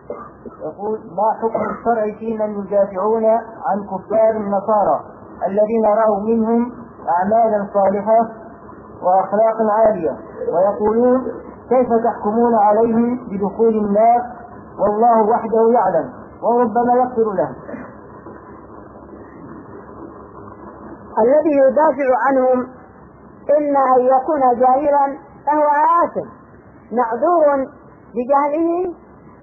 يقول: ما حكم الشرع في من يدافعون عن كفار النصارى الذين رأوا منهم أعمالا صالحة وأخلاق عالية، ويقولون: كيف تحكمون عليهم بدخول النار والله وحده يعلم وربما يغفر لهم؟ الذي يدافع عنهم إما أن يكون جاهلا فهو آثم معذور بجهله،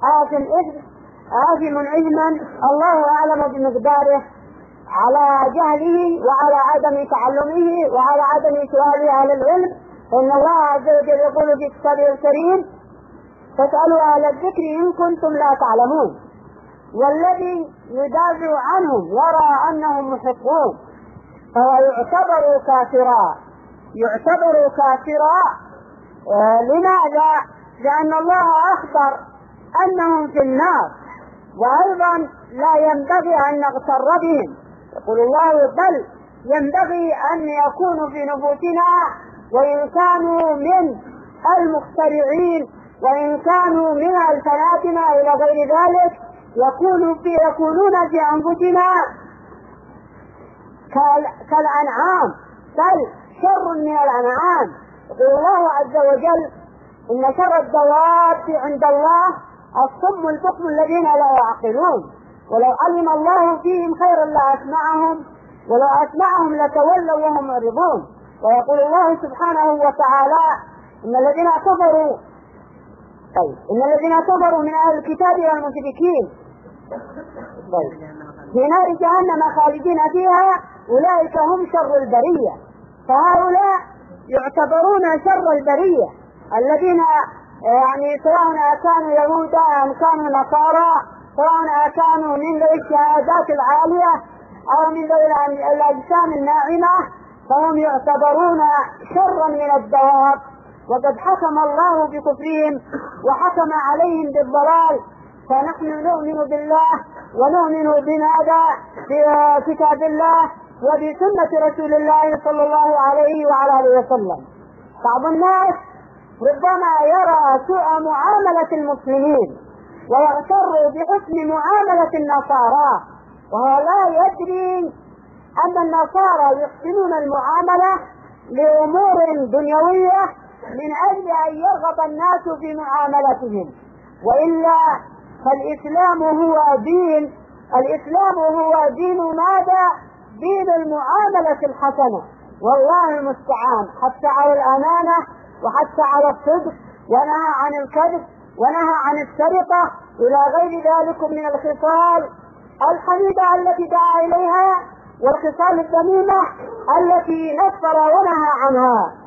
آثم إثما الله أعلم بمقداره على جهله وعلى عدم تعلمه وعلى عدم سؤال أهل العلم. إن الله عز وجل يقول في كتابه الكريم: فاسألوا أهل الذكر إن كنتم لا تعلمون. والذي يدافع عنهم يرى أنهم محقون فهو يعتبر كافرا. لماذا؟ لأن الله أخبر أنهم في النار، وأيضا لا ينبغي أن نغتر بهم. يقول الله: بل ينبغي أن يكونوا في نفوسنا، وإن كانوا من المخترعين وإن كانوا من الفلاتنا إلى غير ذلك يكونون في أنفسنا كالأنعام، بل شر من الأنعام. يقول الله عز وجل: إن شر الدواب عند الله الصم البكم الذين لا يعقلون، ولو علم الله فيهم خيرا لأسمعهم ولو أسمعهم لتولوا وهم معرضون. ويقول الله سبحانه وتعالى: إن الذين كفروا من أهل الكتاب والمشركين في نار جهنم خالدين فيها أولئك هم شر البرية. فهؤلاء يعتبرون شر البرية، الذين سواء كانوا يهودا أم كانوا نصارى، سواء كانوا من ذوي الشهادات العالية أو من ذوي الأجسام الناعمة، فهم يعتبرون شرا من الدواب. وقد حكم الله بكفرهم وحكم عليهم بالضلال. فنحن نؤمن بالله ونؤمن بماذا؟ بكتاب الله وبسنة رسول الله صلى الله عليه وعلى آله وسلم. بعض الناس ربما يرى سوء معاملة المسلمين ويغتر بحسن معاملة النصارى، وهو لا يدري أن النصارى يحسنون المعاملة لأمور دنيوية من أجل أن يرغب الناس في معاملتهم، وإلا فالإسلام هو دين ماذا؟ دين المعاملة الحسنة. والله المستعان، حتى على الأمانة وحتى على الصدق، ونهى عن الكذب ونهى عن السرقة إلى غير ذلك من الخصال الحميدة التي دعا إليها والخصال الذميمة التي نفر ونهى عنها.